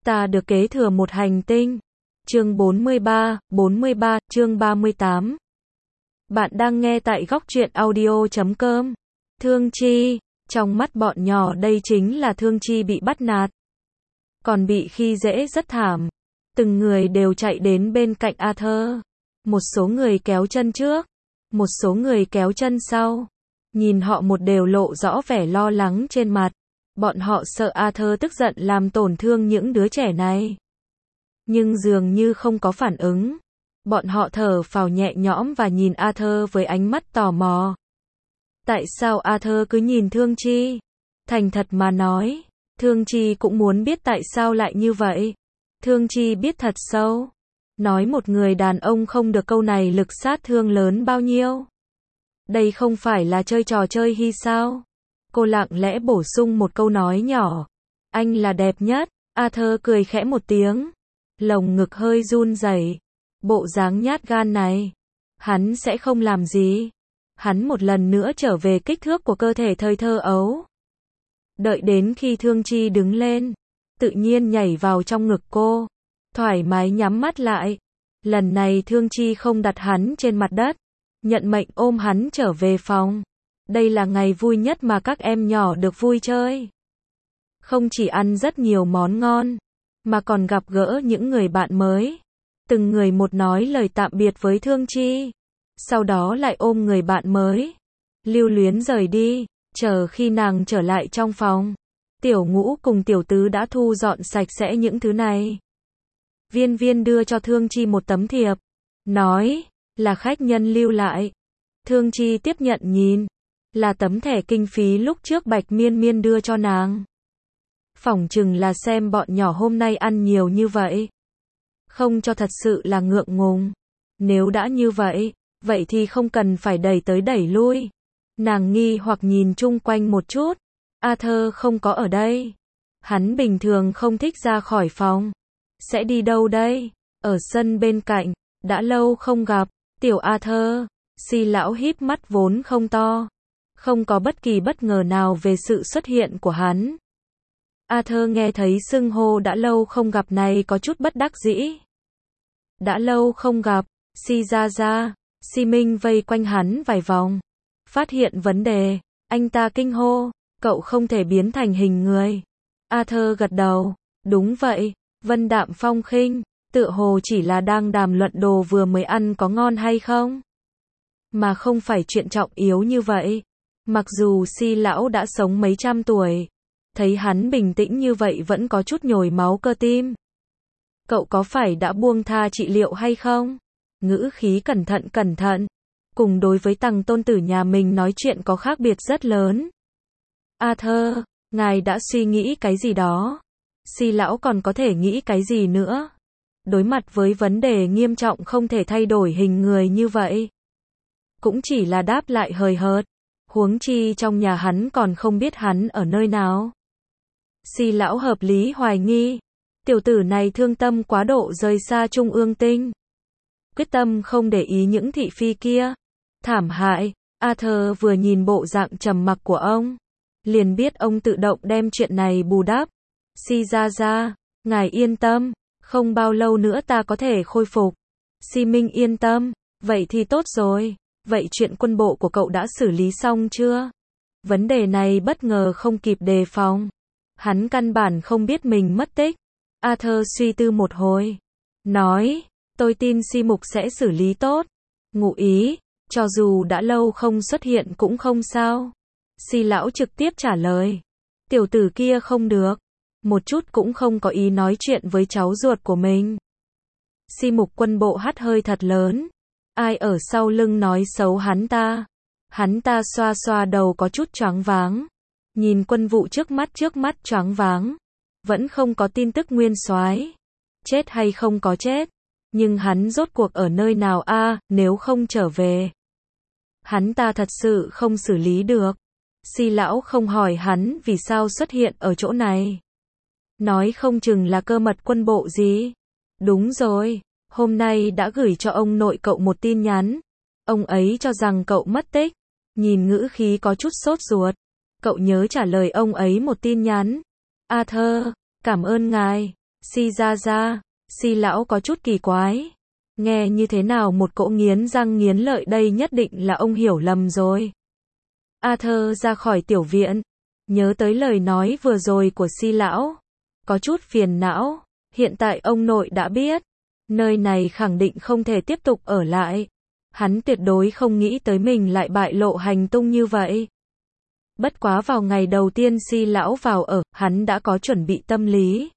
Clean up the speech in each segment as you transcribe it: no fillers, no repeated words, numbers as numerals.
Ta được kế thừa một hành tinh. Chương 43, chương 38. Bạn đang nghe tại góc truyện audio.com. Thương Chi, trong mắt bọn nhỏ đây chính là Thương Chi bị bắt nạt. Còn bị khi dễ rất thảm. Từng người đều chạy đến bên cạnh Arthur. Một số người kéo chân trước, một số người kéo chân sau. Nhìn họ một đều lộ rõ vẻ lo lắng trên mặt. Bọn họ sợ Arthur tức giận làm tổn thương những đứa trẻ này. Nhưng dường như không có phản ứng. Bọn họ thở phào nhẹ nhõm và nhìn Arthur với ánh mắt tò mò. Tại sao Arthur cứ nhìn Thương Chi? Thành thật mà nói, Thương Chi cũng muốn biết tại sao lại như vậy. Thương Chi biết thật sâu. Nói một người đàn ông không được câu này lực sát thương lớn bao nhiêu. Đây không phải là chơi trò chơi hi sao? Cô lặng lẽ bổ sung một câu nói nhỏ. Anh là đẹp nhất. Arthur cười khẽ một tiếng. Lồng ngực hơi run rẩy. Bộ dáng nhát gan này. Hắn sẽ không làm gì. Hắn một lần nữa trở về kích thước của cơ thể thời thơ ấu. Đợi đến khi Thương Chi đứng lên. Tự nhiên nhảy vào trong ngực cô. Thoải mái nhắm mắt lại. Lần này Thương Chi không đặt hắn trên mặt đất. Nhận mệnh ôm hắn trở về phòng. Đây là ngày vui nhất mà các em nhỏ được vui chơi. Không chỉ ăn rất nhiều món ngon, mà còn gặp gỡ những người bạn mới. Từng người một nói lời tạm biệt với Thương Chi. Sau đó lại ôm người bạn mới. Lưu luyến rời đi, chờ khi nàng trở lại trong phòng. Tiểu Ngũ cùng Tiểu Tứ đã thu dọn sạch sẽ những thứ này. Viên Viên đưa cho Thương Chi một tấm thiệp. Nói, là khách nhân lưu lại. Thương Chi tiếp nhận nhìn. Là tấm thẻ kinh phí lúc trước Bạch Miên Miên đưa cho nàng. Phỏng chừng là xem bọn nhỏ hôm nay ăn nhiều như vậy. Không cho thật sự là ngượng ngùng. Nếu đã như vậy, vậy thì không cần phải đẩy tới đẩy lui. Nàng nghi hoặc nhìn chung quanh một chút. Arthur không có ở đây. Hắn bình thường không thích ra khỏi phòng. Sẽ đi đâu đây? Ở sân bên cạnh. Đã lâu không gặp. Tiểu Arthur. Si lão híp mắt vốn không to. Không có bất kỳ bất ngờ nào về sự xuất hiện của hắn. Arthur nghe thấy xưng hô đã lâu không gặp này có chút bất đắc dĩ. Đã lâu không gặp, Si ra ra, Si Minh vây quanh hắn vài vòng. Phát hiện vấn đề, anh ta kinh hô, cậu không thể biến thành hình người. Arthur gật đầu, đúng vậy, vân đạm phong khinh, tựa hồ chỉ là đang đàm luận đồ vừa mới ăn có ngon hay không. Mà không phải chuyện trọng yếu như vậy. Mặc dù Si lão đã sống mấy trăm tuổi, thấy hắn bình tĩnh như vậy vẫn có chút nhồi máu cơ tim. Cậu có phải đã buông tha trị liệu hay không? Ngữ khí cẩn thận, cùng đối với Tằng tôn tử nhà mình nói chuyện có khác biệt rất lớn. Arthur, ngài đã suy nghĩ cái gì đó? Si lão còn có thể nghĩ cái gì nữa? Đối mặt với vấn đề nghiêm trọng không thể thay đổi hình người như vậy. Cũng chỉ là đáp lại hời hợt. Huống chi trong nhà hắn còn không biết hắn ở nơi nào. Si lão hợp lý hoài nghi. Tiểu tử này thương tâm quá độ rời xa Trung ương tinh. Quyết tâm không để ý những thị phi kia. Thảm hại. Arthur vừa nhìn bộ dạng trầm mặc của ông. Liền biết ông tự động đem chuyện này bù đắp. Si ra ra, ngài yên tâm. Không bao lâu nữa ta có thể khôi phục. Si Minh yên tâm. Vậy thì tốt rồi. Vậy chuyện quân bộ của cậu đã xử lý xong chưa? Vấn đề này bất ngờ không kịp đề phòng. Hắn căn bản không biết mình mất tích. Arthur suy tư một hồi. Nói, tôi tin Si Mục sẽ xử lý tốt. Ngụ ý, cho dù đã lâu không xuất hiện cũng không sao. Si lão trực tiếp trả lời. Tiểu tử kia không được. Một chút cũng không có ý nói chuyện với cháu ruột của mình. Si Mục quân bộ hắt hơi thật lớn. Ai ở sau lưng nói xấu hắn ta? Hắn ta xoa xoa đầu có chút choáng váng. Nhìn quân vụ trước mắt choáng váng. Vẫn không có tin tức nguyên soái. Chết hay không có chết. Nhưng hắn rốt cuộc ở nơi nào a? Nếu không trở về. Hắn ta thật sự không xử lý được. Si lão không hỏi hắn vì sao xuất hiện ở chỗ này. Nói không chừng là cơ mật quân bộ gì. Đúng rồi. Hôm nay đã gửi cho ông nội cậu một tin nhắn. Ông ấy cho rằng cậu mất tích. Nhìn ngữ khí có chút sốt ruột. Cậu nhớ trả lời ông ấy một tin nhắn. Arthur, cảm ơn ngài. Si ra ra, Si lão có chút kỳ quái. Nghe như thế nào một cỗ nghiến răng nghiến lợi, đây nhất định là ông hiểu lầm rồi. Arthur ra khỏi tiểu viện, nhớ tới lời nói vừa rồi của Si lão, có chút phiền não. Hiện tại ông nội đã biết, nơi này khẳng định không thể tiếp tục ở lại. Hắn tuyệt đối không nghĩ tới mình lại bại lộ hành tung như vậy. Bất quá vào ngày đầu tiên Si lão vào ở, hắn đã có chuẩn bị tâm lý.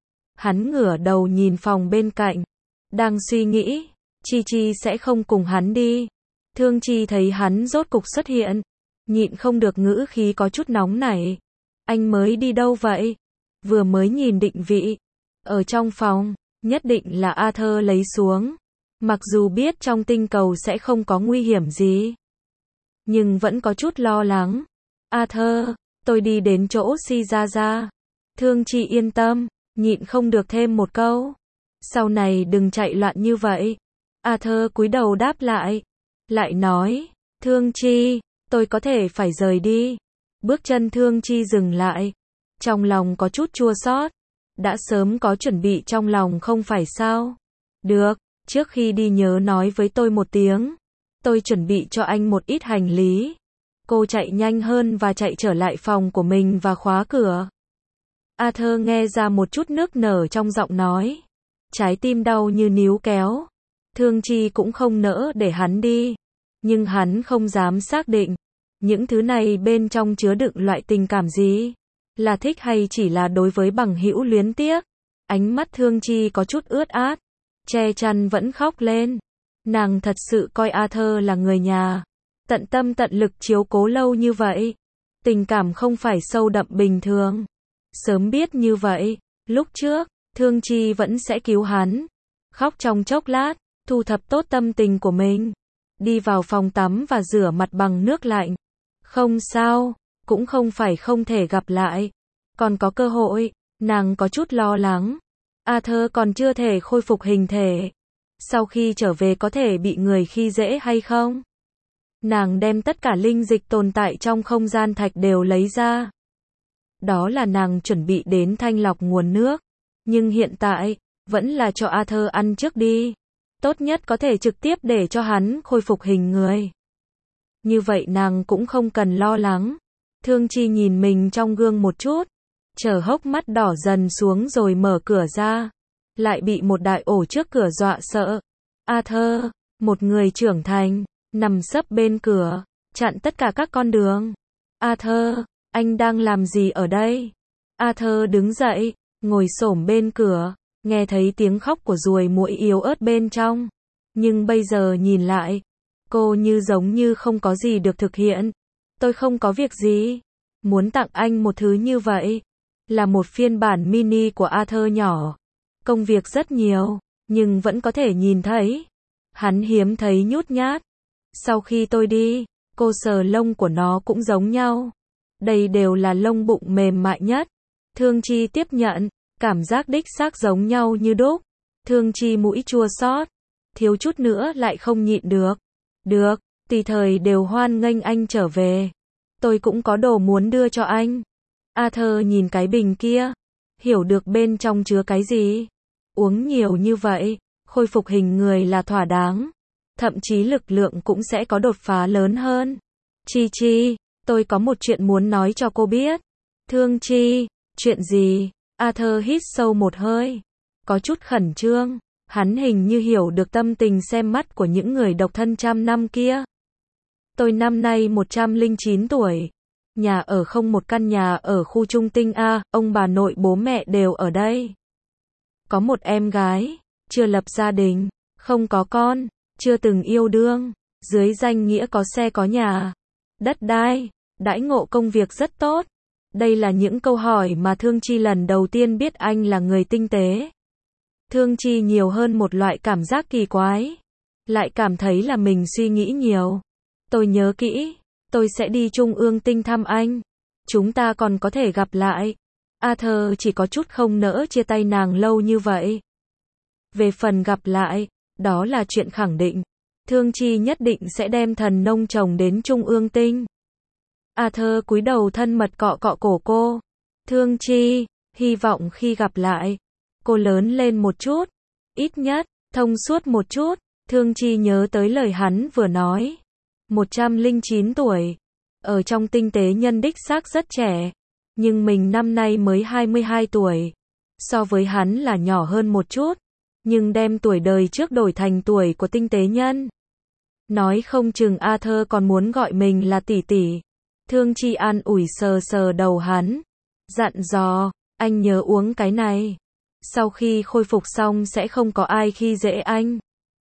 Hắn ngửa đầu nhìn phòng bên cạnh, đang suy nghĩ, Chi Chi sẽ không cùng hắn đi. Thương Chi thấy hắn rốt cục xuất hiện, nhịn không được ngữ khí có chút nóng nảy. Anh mới đi đâu vậy? Vừa mới nhìn định vị. Ở trong phòng, nhất định là Arthur lấy xuống. Mặc dù biết trong tinh cầu sẽ không có nguy hiểm gì, nhưng vẫn có chút lo lắng. Arthur, tôi đi đến chỗ Si ra ra. Thương Chi yên tâm, nhịn không được thêm một câu. Sau này đừng chạy loạn như vậy. Arthur cúi đầu đáp lại. Lại nói, Thương Chi, tôi có thể phải rời đi. Bước chân Thương Chi dừng lại. Trong lòng có chút chua xót. Đã sớm có chuẩn bị trong lòng không phải sao? Được, trước khi đi nhớ nói với tôi một tiếng. Tôi chuẩn bị cho anh một ít hành lý. Cô chạy nhanh hơn và chạy trở lại phòng của mình và khóa cửa. Arthur nghe ra một chút nước nở trong giọng nói. Trái tim đau như níu kéo. Thương Chi cũng không nỡ để hắn đi. Nhưng hắn không dám xác định. Những thứ này bên trong chứa đựng loại tình cảm gì? Là thích hay chỉ là đối với bằng hữu luyến tiếc? Ánh mắt Thương Chi có chút ướt át. Che chăn vẫn khóc lên. Nàng thật sự coi Arthur là người nhà. Tận tâm tận lực chiếu cố lâu như vậy. Tình cảm không phải sâu đậm bình thường. Sớm biết như vậy, lúc trước, Thương Chi vẫn sẽ cứu hắn. Khóc trong chốc lát, thu thập tốt tâm tình của mình. Đi vào phòng tắm và rửa mặt bằng nước lạnh. Không sao, cũng không phải không thể gặp lại. Còn có cơ hội, nàng có chút lo lắng. Arthur còn chưa thể khôi phục hình thể. Sau khi trở về có thể bị người khi dễ hay không? Nàng đem tất cả linh dịch tồn tại trong không gian thạch đều lấy ra. Đó là nàng chuẩn bị đến thanh lọc nguồn nước. Nhưng hiện tại, vẫn là cho Arthur ăn trước đi. Tốt nhất có thể trực tiếp để cho hắn khôi phục hình người. Như vậy nàng cũng không cần lo lắng. Thương Chi nhìn mình trong gương một chút. Chờ hốc mắt đỏ dần xuống rồi mở cửa ra. Lại bị một đại ổ trước cửa dọa sợ. Arthur, một người trưởng thành, nằm sấp bên cửa, chặn tất cả các con đường. Arthur, anh đang làm gì ở đây? Arthur đứng dậy, ngồi xổm bên cửa, nghe thấy tiếng khóc của ruồi muỗi yếu ớt bên trong. Nhưng bây giờ nhìn lại, cô như giống như không có gì được thực hiện. Tôi không có việc gì. Muốn tặng anh một thứ như vậy. Là một phiên bản mini của Arthur nhỏ. Công việc rất nhiều, nhưng vẫn có thể nhìn thấy. Hắn hiếm thấy nhút nhát. Sau khi tôi đi, cô sờ lông của nó cũng giống nhau. Đây đều là lông bụng mềm mại nhất. Thương Chi tiếp nhận, cảm giác đích xác giống nhau như đúc. Thương Chi mũi chua xót, thiếu chút nữa lại không nhịn được. Được, tùy thời đều hoan nghênh anh trở về. Tôi cũng có đồ muốn đưa cho anh. Arthur nhìn cái bình kia, hiểu được bên trong chứa cái gì. Uống nhiều như vậy, khôi phục hình người là thỏa đáng. Thậm chí lực lượng cũng sẽ có đột phá lớn hơn. Chi Chi, tôi có một chuyện muốn nói cho cô biết. Thương Chi, chuyện gì? Arthur hít sâu một hơi. Có chút khẩn trương. Hắn hình như hiểu được tâm tình xem mắt của những người độc thân trăm năm kia. Tôi năm nay 109 tuổi. Nhà ở không một căn nhà ở khu trung tinh A, ông bà nội bố mẹ đều ở đây. Có một em gái, chưa lập gia đình, không có con, chưa từng yêu đương, dưới danh nghĩa có xe có nhà, đất đai, đãi ngộ công việc rất tốt. Đây là những câu hỏi mà Thương Chi lần đầu tiên biết anh là người tinh tế. Thương Chi nhiều hơn một loại cảm giác kỳ quái. Lại cảm thấy là mình suy nghĩ nhiều. Tôi nhớ kỹ, tôi sẽ đi Trung ương tinh thăm anh. Chúng ta còn có thể gặp lại. Arthur chỉ có chút không nỡ chia tay nàng lâu như vậy. Về phần gặp lại, đó là chuyện khẳng định. Thương Chi nhất định sẽ đem thần nông trồng đến Trung ương tinh. Arthur cúi đầu thân mật cọ cọ cổ cô. Thương Chi, hy vọng khi gặp lại, cô lớn lên một chút, ít nhất, thông suốt một chút. Thương Chi nhớ tới lời hắn vừa nói. 109 tuổi. Ở trong tinh tế nhân đích xác rất trẻ. Nhưng mình năm nay mới 22 tuổi. So với hắn là nhỏ hơn một chút. Nhưng đem tuổi đời trước đổi thành tuổi của tinh tế nhân. Nói không chừng Arthur còn muốn gọi mình là tỷ tỷ. Thương Chi an ủi sờ sờ đầu hắn. Dặn dò, anh nhớ uống cái này. Sau khi khôi phục xong sẽ không có ai khi dễ anh.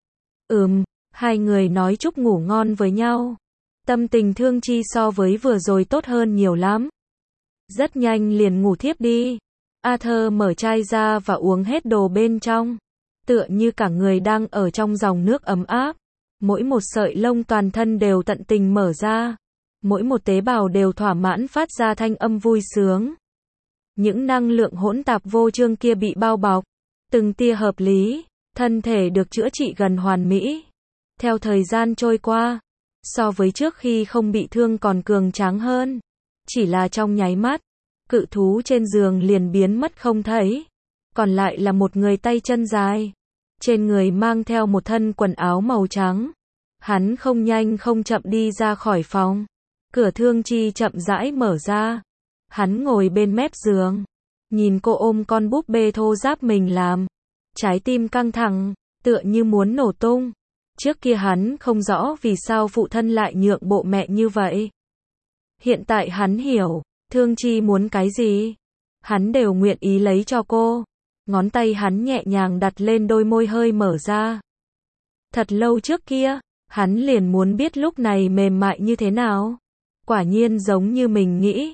Hai người nói chúc ngủ ngon với nhau. Tâm tình Thương Chi so với vừa rồi tốt hơn nhiều lắm. Rất nhanh liền ngủ thiếp đi. Arthur mở chai ra và uống hết đồ bên trong. Tựa như cả người đang ở trong dòng nước ấm áp. Mỗi một sợi lông toàn thân đều tận tình mở ra. Mỗi một tế bào đều thỏa mãn phát ra thanh âm vui sướng. Những năng lượng hỗn tạp vô chương kia bị bao bọc. Từng tia hợp lý. Thân thể được chữa trị gần hoàn mỹ. Theo thời gian trôi qua, so với trước khi không bị thương còn cường tráng hơn. Chỉ là trong nháy mắt, cự thú trên giường liền biến mất không thấy. Còn lại là một người tay chân dài. Trên người mang theo một thân quần áo màu trắng. Hắn không nhanh không chậm đi ra khỏi phòng. Cửa Thương Chi chậm rãi mở ra. Hắn ngồi bên mép giường. Nhìn cô ôm con búp bê thô ráp mình làm. Trái tim căng thẳng, tựa như muốn nổ tung. Trước kia hắn không rõ vì sao phụ thân lại nhượng bộ mẹ như vậy. Hiện tại hắn hiểu, Thương Chi muốn cái gì. Hắn đều nguyện ý lấy cho cô. Ngón tay hắn nhẹ nhàng đặt lên đôi môi hơi mở ra. Thật lâu trước kia, hắn liền muốn biết lúc này mềm mại như thế nào. Quả nhiên giống như mình nghĩ.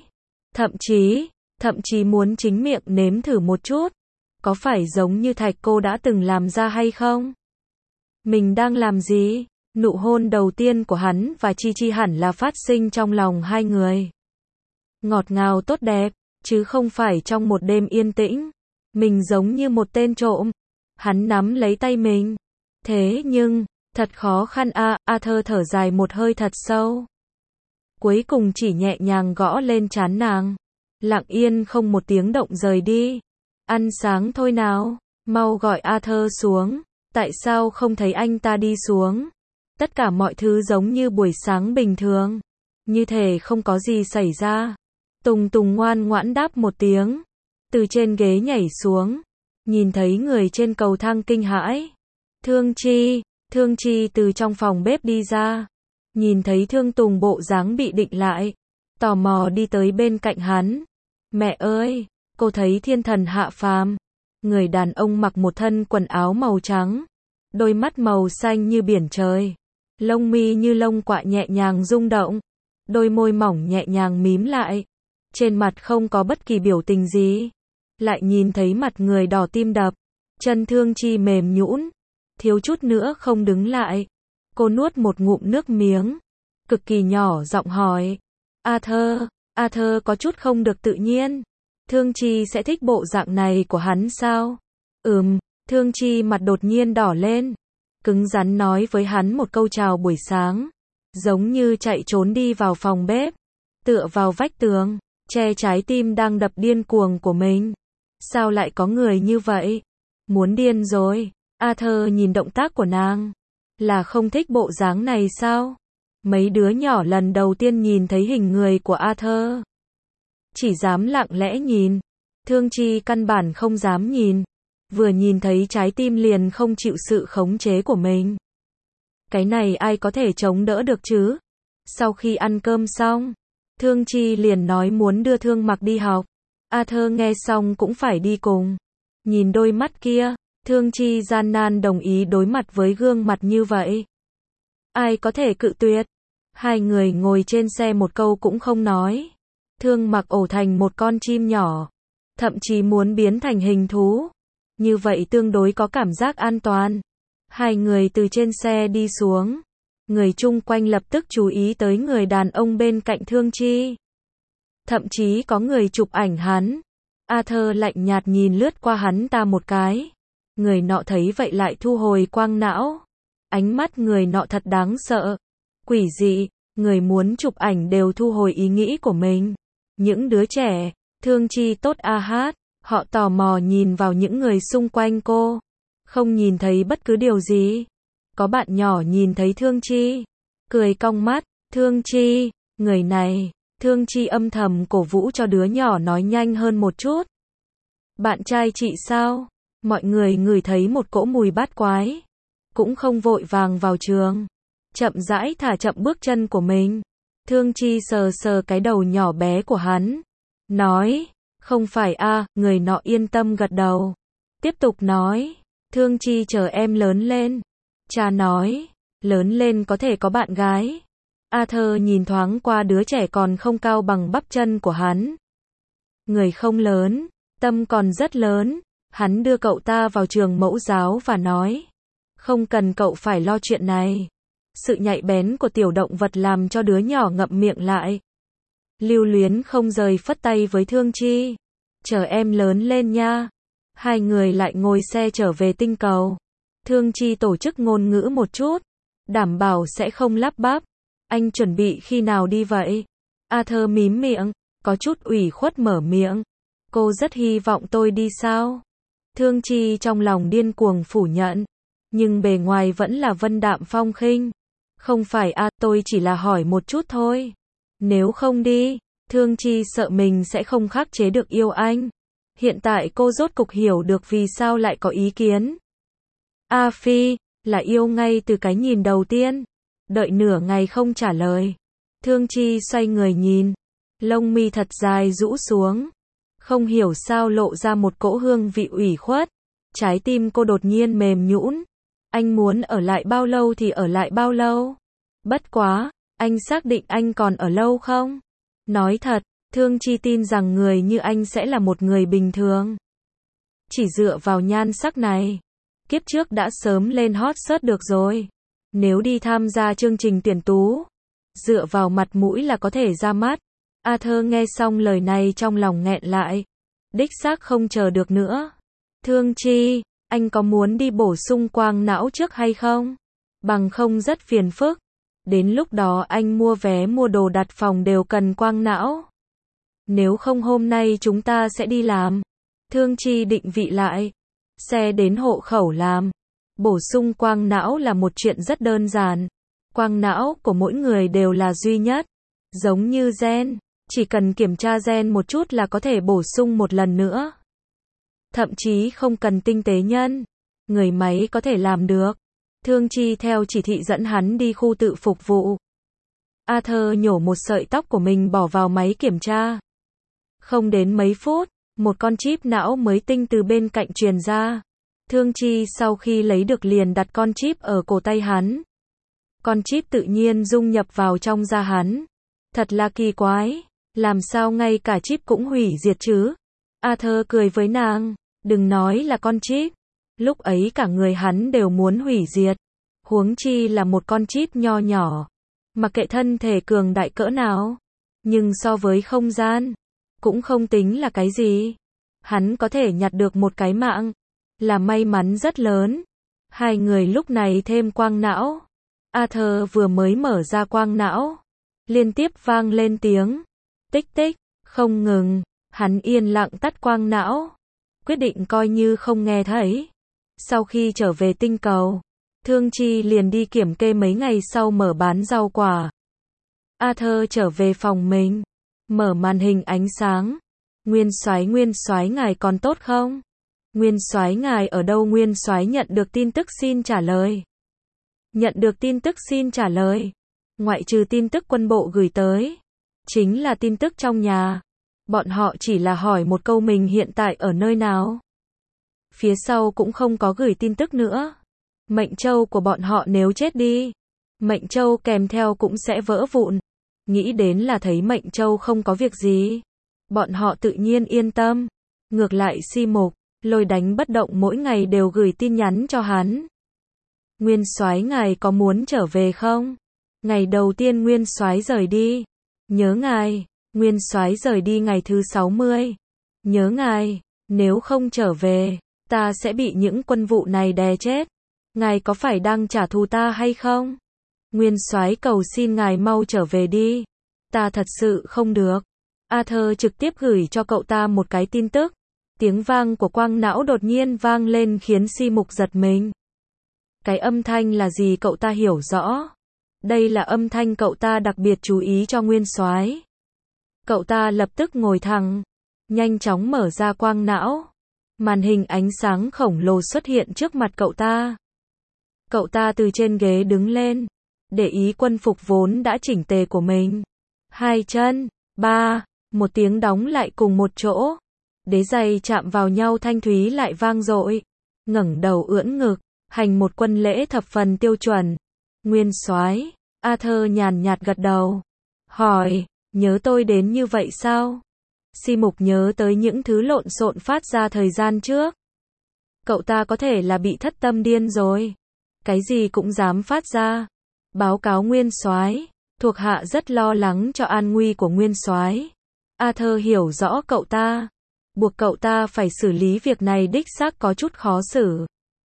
Thậm chí muốn chính miệng nếm thử một chút. Có phải giống như thạch cô đã từng làm ra hay không? Mình đang làm gì? Nụ hôn đầu tiên của hắn và Chi Chi hẳn là phát sinh trong lòng hai người. Ngọt ngào tốt đẹp, chứ không phải trong một đêm yên tĩnh. Mình giống như một tên trộm. Hắn nắm lấy tay mình. Thế nhưng, thật khó khăn à, Arthur thở dài một hơi thật sâu. Cuối cùng chỉ nhẹ nhàng gõ lên trán nàng. Lặng yên không một tiếng động rời đi. Ăn sáng thôi nào, mau gọi Arthur xuống. Tại sao không thấy anh ta đi xuống? Tất cả mọi thứ giống như buổi sáng bình thường. Như thể không có gì xảy ra. Tùng Tùng ngoan ngoãn đáp một tiếng. Từ trên ghế nhảy xuống. Nhìn thấy người trên cầu thang kinh hãi. Thương Chi từ trong phòng bếp đi ra. Nhìn thấy Thương Tùng bộ dáng bị định lại. Tò mò đi tới bên cạnh hắn. Mẹ ơi, cô thấy thiên thần hạ phàm. Người đàn ông mặc một thân quần áo màu trắng. Đôi mắt màu xanh như biển trời. Lông mi như lông quạ nhẹ nhàng rung động. Đôi môi mỏng nhẹ nhàng mím lại. Trên mặt không có bất kỳ biểu tình gì. Lại nhìn thấy mặt người đỏ tim đập. Chân Thương Chi mềm nhũn. Thiếu chút nữa không đứng lại. Cô nuốt một ngụm nước miếng. Cực kỳ nhỏ giọng hỏi. Arthur có chút không được tự nhiên. Thương Chi sẽ thích bộ dạng này của hắn sao? Thương Chi mặt đột nhiên đỏ lên. Cứng rắn nói với hắn một câu chào buổi sáng. Giống như chạy trốn đi vào phòng bếp. Tựa vào vách tường. Che trái tim đang đập điên cuồng của mình. Sao lại có người như vậy? Muốn điên rồi. Arthur nhìn động tác của nàng. Là không thích bộ dáng này sao? Mấy đứa nhỏ lần đầu tiên nhìn thấy hình người của Arthur. Chỉ dám lặng lẽ nhìn. Thương Chi căn bản không dám nhìn. Vừa nhìn thấy trái tim liền không chịu sự khống chế của mình. Cái này ai có thể chống đỡ được chứ? Sau khi ăn cơm xong, Thương Chi liền nói muốn đưa Thương Mặc đi học. Arthur nghe xong cũng phải đi cùng. Nhìn đôi mắt kia, Thương Chi gian nan đồng ý đối mặt với gương mặt như vậy. Ai có thể cự tuyệt? Hai người ngồi trên xe một câu cũng không nói. Thương Mặc ổ thành một con chim nhỏ. Thậm chí muốn biến thành hình thú. Như vậy tương đối có cảm giác an toàn. Hai người từ trên xe đi xuống. Người chung quanh lập tức chú ý tới người đàn ông bên cạnh Thương Chi. Thậm chí có người chụp ảnh hắn. Arthur lạnh nhạt nhìn lướt qua hắn ta một cái. Người nọ thấy vậy lại thu hồi quang não. Ánh mắt người nọ thật đáng sợ. Quỷ dị, người muốn chụp ảnh đều thu hồi ý nghĩ của mình. Những đứa trẻ, Thương Chi tốt a hát, Họ tò mò nhìn vào những người xung quanh cô. Không nhìn thấy bất cứ điều gì. Có bạn nhỏ nhìn thấy Thương Chi. Cười cong mắt. Thương Chi, người này. Thương Chi âm thầm cổ vũ cho đứa nhỏ nói nhanh hơn một chút. Bạn trai chị sao? Mọi người ngửi thấy một cỗ mùi bát quái. Cũng không vội vàng vào trường. Chậm rãi thả chậm bước chân của mình. Thương Chi sờ sờ cái đầu nhỏ bé của hắn. Nói, không phải a, người nọ yên tâm gật đầu. Tiếp tục nói, Thương Chi chờ em lớn lên. Cha nói, lớn lên có thể có bạn gái. Arthur nhìn thoáng qua đứa trẻ còn không cao bằng bắp chân của hắn. Người không lớn, tâm còn rất lớn. Hắn đưa cậu ta vào trường mẫu giáo và nói, không cần cậu phải lo chuyện này. Sự nhạy bén của tiểu động vật làm cho đứa nhỏ ngậm miệng lại. Lưu Luyến không rời phất tay với Thương Chi. Chờ em lớn lên nha. Hai người lại ngồi xe trở về tinh cầu. Thương Chi tổ chức ngôn ngữ một chút. Đảm bảo sẽ không lắp bắp. Anh chuẩn bị khi nào đi vậy? Arthur mím miệng, có chút ủy khuất mở miệng. Cô rất hy vọng tôi đi sao? Thương Chi trong lòng điên cuồng phủ nhận. Nhưng bề ngoài vẫn là vân đạm phong khinh. Không phải tôi chỉ là hỏi một chút thôi. Nếu không đi, Thương Chi sợ mình sẽ không khắc chế được yêu anh. Hiện tại cô rốt cục hiểu được vì sao lại có ý kiến. A Phi, là yêu ngay từ cái nhìn đầu tiên. Đợi nửa ngày không trả lời. Thương Chi xoay người nhìn. Lông mi thật dài rũ xuống. Không hiểu sao lộ ra một cỗ hương vị ủy khuất. Trái tim cô đột nhiên mềm nhũn. Anh muốn ở lại bao lâu thì ở lại bao lâu. Bất quá, anh xác định anh còn ở lâu không? Nói thật, Thương Chi tin rằng người như anh sẽ là một người bình thường. Chỉ dựa vào nhan sắc này, kiếp trước đã sớm lên hot search được rồi. Nếu đi tham gia chương trình tuyển tú, dựa vào mặt mũi là có thể ra mắt. Arthur nghe xong lời này trong lòng nghẹn lại. Đích xác không chờ được nữa. Thương Chi, anh có muốn đi bổ sung quang não trước hay không? Bằng không rất phiền phức. Đến lúc đó anh mua vé mua đồ đặt phòng đều cần quang não. Nếu không hôm nay chúng ta sẽ đi làm. Thương Chi định vị lại. Xe đến hộ khẩu làm. Bổ sung quang não là một chuyện rất đơn giản. Quang não của mỗi người đều là duy nhất. Giống như gen. Chỉ cần kiểm tra gen một chút là có thể bổ sung một lần nữa. Thậm chí không cần tinh tế nhân. Người máy có thể làm được. Thương Chi theo chỉ thị dẫn hắn đi khu tự phục vụ. Arthur nhổ một sợi tóc của mình bỏ vào máy kiểm tra. Không đến mấy phút, một con chip não mới tinh từ bên cạnh truyền ra. Thương Chi sau khi lấy được liền đặt con chip ở cổ tay hắn. Con chip tự nhiên dung nhập vào trong da hắn. Thật là kỳ quái, làm sao ngay cả chip cũng hủy diệt chứ? Arthur cười với nàng, đừng nói là con chip. Lúc ấy cả người hắn đều muốn hủy diệt. Huống chi là một con chip nho nhỏ. Mặc kệ thân thể cường đại cỡ nào. Nhưng so với không gian, cũng không tính là cái gì. Hắn có thể nhặt được một cái mạng. Là may mắn rất lớn. Hai người lúc này thêm quang não. Arthur vừa mới mở ra quang não. Liên tiếp vang lên tiếng. Tích tích, không ngừng. Hắn yên lặng tắt quang não. Quyết định coi như không nghe thấy. Sau khi trở về tinh cầu, Thương Chi liền đi kiểm kê mấy ngày sau mở bán rau quả. Arthur trở về phòng mình. Mở màn hình ánh sáng. Nguyên soái ngài còn tốt không? Nguyên soái ngài ở đâu? Nguyên soái nhận được tin tức xin trả lời. Nhận được tin tức xin trả lời. Ngoại trừ tin tức quân bộ gửi tới. Chính là tin tức trong nhà. Bọn họ chỉ là hỏi một câu mình hiện tại ở nơi nào. Phía sau cũng không có gửi tin tức nữa. Mệnh châu của bọn họ nếu chết đi, mệnh châu kèm theo cũng sẽ vỡ vụn. Nghĩ đến là thấy mệnh châu không có việc gì. Bọn họ tự nhiên yên tâm. Ngược lại Si Mục, Lôi Đánh Bất Động mỗi ngày đều gửi tin nhắn cho hắn. Nguyên soái ngài có muốn trở về không? Ngày đầu tiên Nguyên soái rời đi. Nhớ ngài. Nguyên soái rời đi ngày thứ 60. Nhớ ngài. Nếu không trở về, ta sẽ bị những quân vụ này đè chết. Ngài có phải đang trả thù ta hay không? Nguyên soái cầu xin ngài mau trở về đi. Ta thật sự không được. Arthur trực tiếp gửi cho cậu ta một cái tin tức. Tiếng vang của quang não đột nhiên vang lên khiến Si Mục giật mình. Cái âm thanh là gì cậu ta hiểu rõ. Đây là âm thanh cậu ta đặc biệt chú ý cho Nguyên Soái. Cậu ta lập tức ngồi thẳng, nhanh chóng mở ra quang não. Màn hình ánh sáng khổng lồ xuất hiện trước mặt cậu ta. Cậu ta từ trên ghế đứng lên, để ý quân phục vốn đã chỉnh tề của mình. 2 chân, 3, một tiếng đóng lại cùng một chỗ. Đế giày chạm vào nhau thanh thúy lại vang dội. Ngẩng đầu ưỡn ngực, hành một quân lễ thập phần tiêu chuẩn. Nguyên Soái, Arthur nhàn nhạt gật đầu. Hỏi, nhớ tôi đến như vậy sao? Si Mục nhớ tới những thứ lộn xộn phát ra thời gian trước. Cậu ta có thể là bị thất tâm điên rồi. Cái gì cũng dám phát ra. Báo cáo Nguyên Soái, thuộc hạ rất lo lắng cho an nguy của Nguyên Soái. Arthur hiểu rõ cậu ta, buộc cậu ta phải xử lý việc này đích xác có chút khó xử.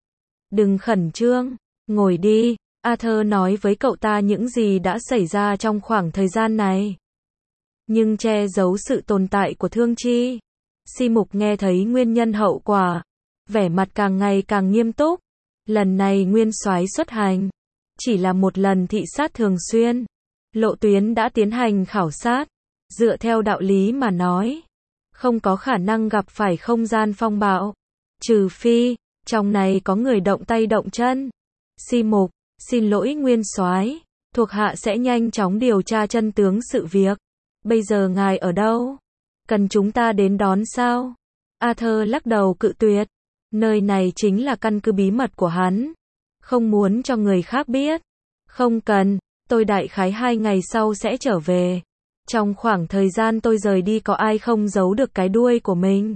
Đừng khẩn trương, ngồi đi. Arthur nói với cậu ta những gì đã xảy ra trong khoảng thời gian này. Nhưng che giấu sự tồn tại của Thương Chi. Si Mục nghe thấy nguyên nhân hậu quả, vẻ mặt càng ngày càng nghiêm túc. Lần này Nguyên Soái xuất hành, chỉ là một lần thị sát thường xuyên. Lộ tuyến đã tiến hành khảo sát, dựa theo đạo lý mà nói, không có khả năng gặp phải không gian phong bạo, trừ phi trong này có người động tay động chân. Si Mục, xin lỗi Nguyên Soái, thuộc hạ sẽ nhanh chóng điều tra chân tướng sự việc. Bây giờ ngài ở đâu? Cần chúng ta đến đón sao? Arthur lắc đầu cự tuyệt. Nơi này chính là căn cứ bí mật của hắn, không muốn cho người khác biết. Không cần, tôi đại khái 2 ngày sau sẽ trở về. Trong khoảng thời gian tôi rời đi có ai không giấu được cái đuôi của mình?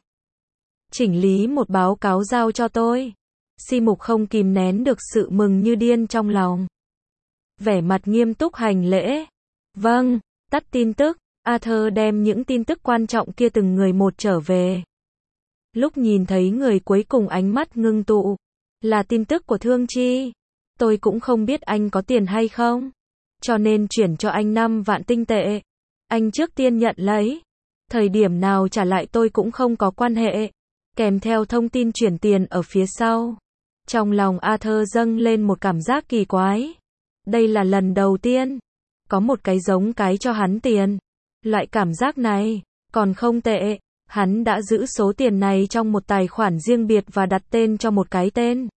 Chỉnh lý một báo cáo giao cho tôi. Si Mục không kìm nén được sự mừng như điên trong lòng. Vẻ mặt nghiêm túc hành lễ. Vâng, tắt tin tức. Arthur đem những tin tức quan trọng kia từng người một trở về. Lúc nhìn thấy người cuối cùng ánh mắt ngưng tụ, là tin tức của Thương Chi. Tôi cũng không biết anh có tiền hay không, cho nên chuyển cho anh 5 vạn tinh tệ. Anh trước tiên nhận lấy, thời điểm nào trả lại tôi cũng không có quan hệ, kèm theo thông tin chuyển tiền ở phía sau. Trong lòng Arthur dâng lên một cảm giác kỳ quái. Đây là lần đầu tiên có một cái giống cái cho hắn tiền. Loại cảm giác này còn không tệ. Hắn đã giữ số tiền này trong một tài khoản riêng biệt và đặt tên cho một cái tên.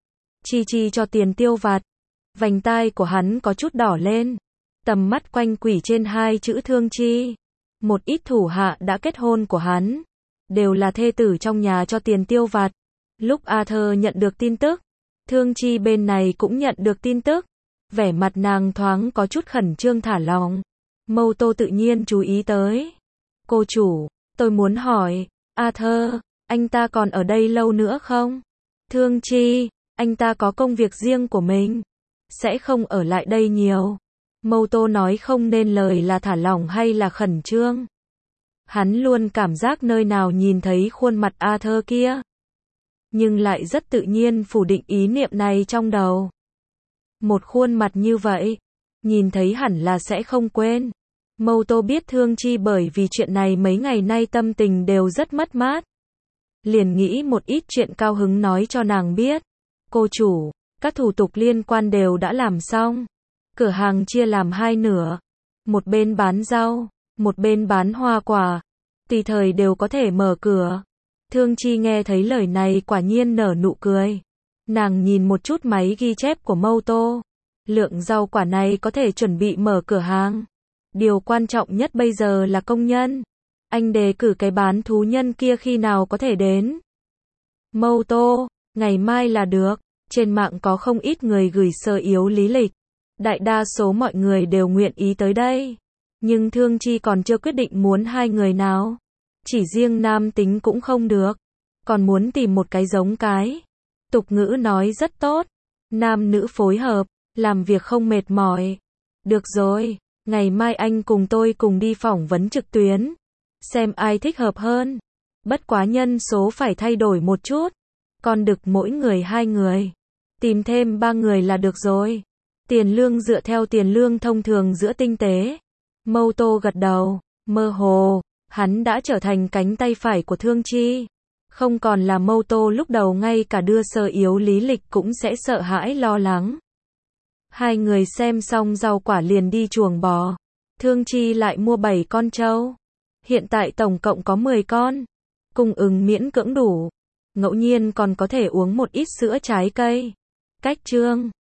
Chi cho tiền tiêu vặt. Vành tai của hắn có chút đỏ lên. Tầm mắt quanh quỷ trên 2 chữ Thương Chi. Một ít thủ hạ đã kết hôn của hắn, đều là thê tử trong nhà cho tiền tiêu vặt. Lúc Arthur nhận được tin tức, Thương Chi bên này cũng nhận được tin tức. Vẻ mặt nàng thoáng có chút khẩn trương thả lỏng. Mâu Tô tự nhiên chú ý tới. Cô chủ, tôi muốn hỏi, Arthur, anh ta còn ở đây lâu nữa không? Thương Chi, anh ta có công việc riêng của mình, sẽ không ở lại đây nhiều. Mâu Tô nói không nên lời là thả lỏng hay là khẩn trương. Hắn luôn cảm giác nơi nào nhìn thấy khuôn mặt Arthur kia, nhưng lại rất tự nhiên phủ định ý niệm này trong đầu. Một khuôn mặt như vậy, nhìn thấy hẳn là sẽ không quên. Mâu Tô biết Thương Chi bởi vì chuyện này mấy ngày nay tâm tình đều rất mất mát. Liền nghĩ một ít chuyện cao hứng nói cho nàng biết. Cô chủ, các thủ tục liên quan đều đã làm xong. Cửa hàng chia làm 2 nửa. Một bên bán rau, một bên bán hoa quả. Tùy thời đều có thể mở cửa. Thương Chi nghe thấy lời này quả nhiên nở nụ cười. Nàng nhìn một chút máy ghi chép của Mâu Tô. Lượng rau quả này có thể chuẩn bị mở cửa hàng. Điều quan trọng nhất bây giờ là công nhân. Anh đề cử cái bán thú nhân kia khi nào có thể đến? Mâu Tô, ngày mai là được. Trên mạng có không ít người gửi sơ yếu lý lịch. Đại đa số mọi người đều nguyện ý tới đây. Nhưng Thương Chi còn chưa quyết định muốn 2 người nào. Chỉ riêng nam tính cũng không được. Còn muốn tìm một cái giống cái. Tục ngữ nói rất tốt. Nam nữ phối hợp, làm việc không mệt mỏi. Được rồi, ngày mai anh cùng tôi cùng đi phỏng vấn trực tuyến. Xem ai thích hợp hơn. Bất quá nhân số phải thay đổi một chút. Còn được mỗi người 2 người. Tìm thêm 3 người là được rồi. Tiền lương dựa theo tiền lương thông thường giữa tinh tế. Mâu Tô gật đầu, mơ hồ, hắn đã trở thành cánh tay phải của Thương Chi. Không còn là Mâu Tô lúc đầu ngay cả đưa Sơ Yếu lý lịch cũng sẽ sợ hãi lo lắng. Hai người xem xong rau quả liền đi chuồng bò. Thương Chi lại mua 7 con trâu. Hiện tại tổng cộng có 10 con. Cung ứng miễn cưỡng đủ. Ngẫu nhiên còn có thể uống một ít sữa trái cây. Cách chương